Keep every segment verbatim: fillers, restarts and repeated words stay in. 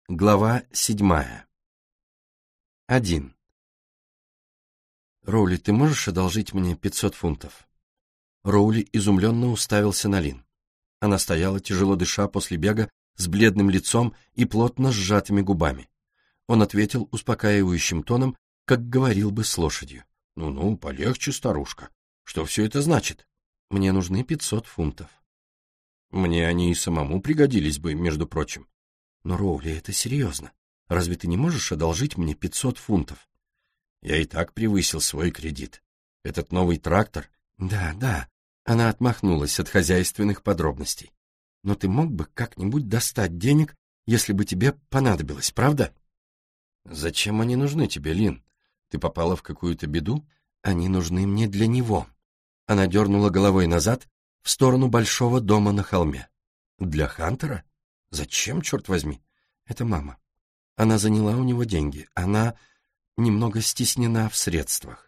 Глава седьмая. Один. «Роули, ты можешь одолжить мне пятьсот фунтов?» Роули изумленно уставился на Лин. Она стояла, тяжело дыша после бега, с бледным лицом и плотно сжатыми губами. Он ответил успокаивающим тоном, как говорил бы с лошадью. «Ну-ну, полегче, старушка. Что все это значит?» «Мне нужны пятьсот фунтов». «Мне они и самому пригодились бы, между прочим». «Но, Роули, это серьезно. Разве ты не можешь одолжить мне пятьсот фунтов?» «Я и так превысил свой кредит. Этот новый трактор...» «Да, да». Она отмахнулась от хозяйственных подробностей. «Но ты мог бы как-нибудь достать денег, если бы тебе понадобилось, правда?» «Зачем они нужны тебе, Лин? Ты попала в какую-то беду?» «Они нужны мне для него». Она дернула головой назад, в сторону большого дома на холме. «Для Хантера? Зачем, черт возьми?» «Это мама. Она заняла у него деньги. Она немного стеснена в средствах».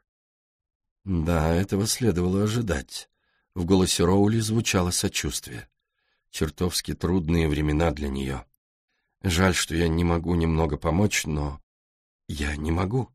Да, этого следовало ожидать. В голосе Роули звучало сочувствие. Чертовски трудные времена для нее. Жаль, что я не могу немного помочь, но я не могу.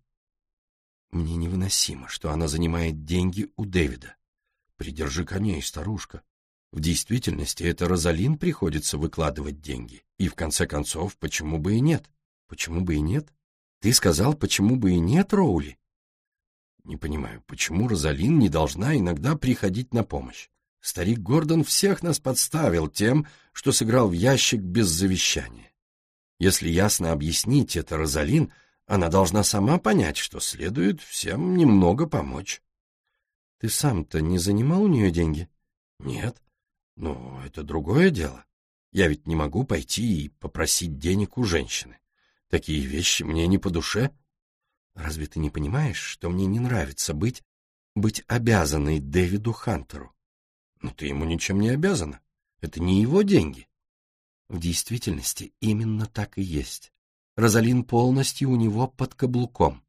Мне невыносимо, что она занимает деньги у Дэвида. Придержи коней, старушка. В действительности это Розалин приходится выкладывать деньги. И в конце концов, почему бы и нет? Почему бы и нет? Ты сказал, почему бы и нет, Роули? Не понимаю, почему Розалин не должна иногда приходить на помощь? Старик Гордон всех нас подставил тем, что сыграл в ящик без завещания. Если ясно объяснить это Розалин, она должна сама понять, что следует всем немного помочь. Ты сам-то не занимал у нее деньги? Нет. Но это другое дело. Я ведь не могу пойти и попросить денег у женщины. Такие вещи мне не по душе. Разве ты не понимаешь, что мне не нравится быть, быть обязанной Дэвиду Хантеру? Но ты ему ничем не обязана. Это не его деньги. В действительности именно так и есть. Розалин полностью у него под каблуком.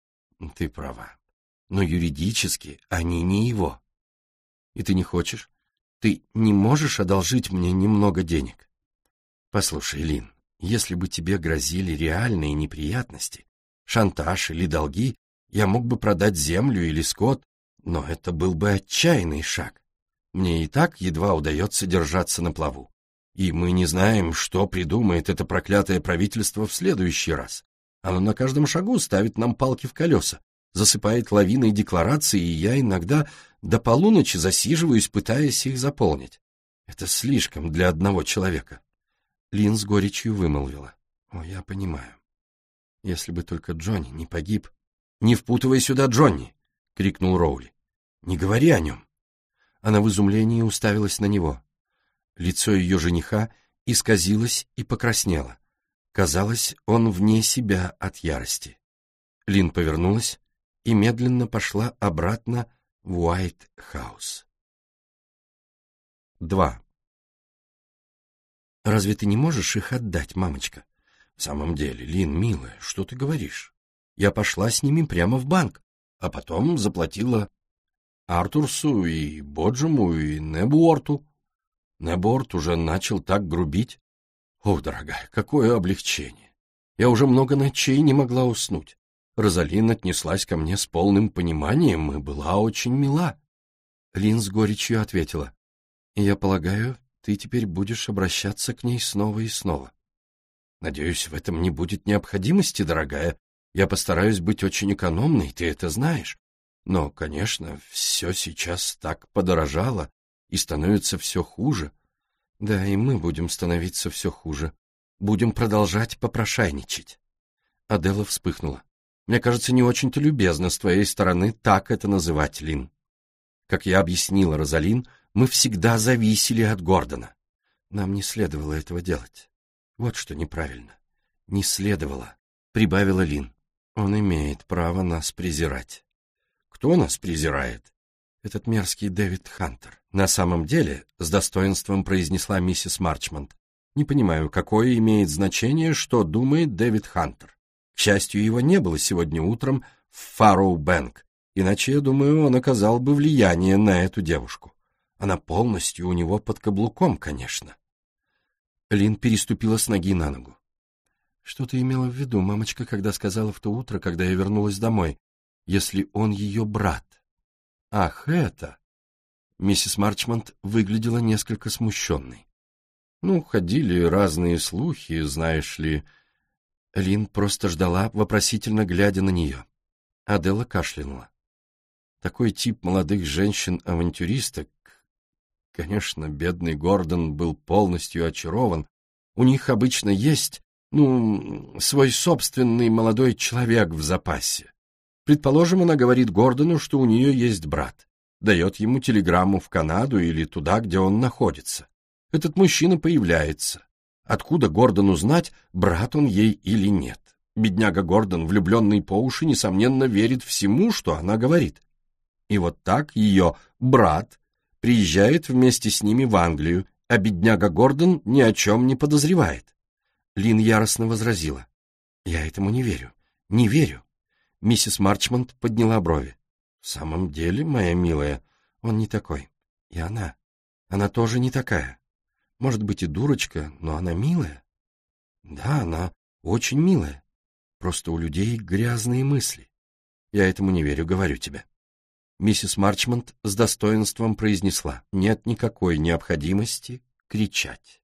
Ты права. Но юридически они не его. И ты не хочешь? Ты не можешь одолжить мне немного денег? Послушай, Лин, если бы тебе грозили реальные неприятности, шантаж или долги, я мог бы продать землю или скот, но это был бы отчаянный шаг. Мне и так едва удается держаться на плаву. И мы не знаем, что придумает это проклятое правительство в следующий раз. Оно на каждом шагу ставит нам палки в колеса, засыпает лавиной деклараций, и я иногда до полуночи засиживаюсь, пытаясь их заполнить. Это слишком для одного человека. Лин с горечью вымолвила. О, я понимаю. Если бы только Джонни не погиб... Не впутывай сюда Джонни! — крикнул Роули. Не говори о нем. Она в изумлении уставилась на него. Лицо ее жениха исказилось и покраснело. Казалось, он вне себя от ярости. Лин повернулась и медленно пошла обратно в Уайт-хаус. Два. «Разве ты не можешь их отдать, мамочка?» «В самом деле, Лин, милая, что ты говоришь? Я пошла с ними прямо в банк, а потом заплатила Артурсу и Боджему и Небуорту. Небуорт уже начал так грубить. О, дорогая, какое облегчение! Я уже много ночей не могла уснуть. Розалин отнеслась ко мне с полным пониманием и была очень мила». Лин с горечью ответила. «Я полагаю, ты теперь будешь обращаться к ней снова и снова». «Надеюсь, в этом не будет необходимости, дорогая. Я постараюсь быть очень экономной, ты это знаешь. Но, конечно, все сейчас так подорожало и становится все хуже. Да, и мы будем становиться все хуже. Будем продолжать попрошайничать». Аделла вспыхнула. «Мне кажется, не очень-то любезно с твоей стороны так это называть, Лин. Как я объяснила Розалин, мы всегда зависели от Гордона. Нам не следовало этого делать. Вот что неправильно. Не следовало», — прибавила Лин. «Он имеет право нас презирать». «Кто нас презирает?» «Этот мерзкий Дэвид Хантер». «На самом деле», — с достоинством произнесла миссис Марчмонт, «не понимаю, какое имеет значение, что думает Дэвид Хантер. К счастью, его не было сегодня утром в Фарроу-Бэнк, иначе, я думаю, он оказал бы влияние на эту девушку. Она полностью у него под каблуком, конечно». Лин переступила с ноги на ногу. Что ты имела в виду, мамочка, когда сказала в то утро, когда я вернулась домой, если он ее брат? Ах, это... Миссис Марчмонт выглядела несколько смущенной. Ну, ходили разные слухи, знаешь ли... Лин просто ждала, вопросительно глядя на нее. Аделла кашлянула. Такой тип молодых женщин-авантюристок... Конечно, бедный Гордон был полностью очарован. У них обычно есть, ну, свой собственный молодой человек в запасе. Предположим, она говорит Гордону, что у нее есть брат. Дает ему телеграмму в Канаду или туда, где он находится. Этот мужчина появляется. Откуда Гордону знать, брат он ей или нет? Бедняга Гордон, влюбленный по уши, несомненно, верит всему, что она говорит. И вот так ее брат приезжает вместе с ними в Англию, а бедняга Гордон ни о чем не подозревает. Лин яростно возразила. «Я этому не верю, не верю». Миссис Марчмонт подняла брови. «В самом деле, моя милая, он не такой. И она. Она тоже не такая. Может быть и дурочка, но она милая. Да, она очень милая. Просто у людей грязные мысли. Я этому не верю, говорю тебе». Миссис Марчмонт с достоинством произнесла: «Нет никакой необходимости кричать».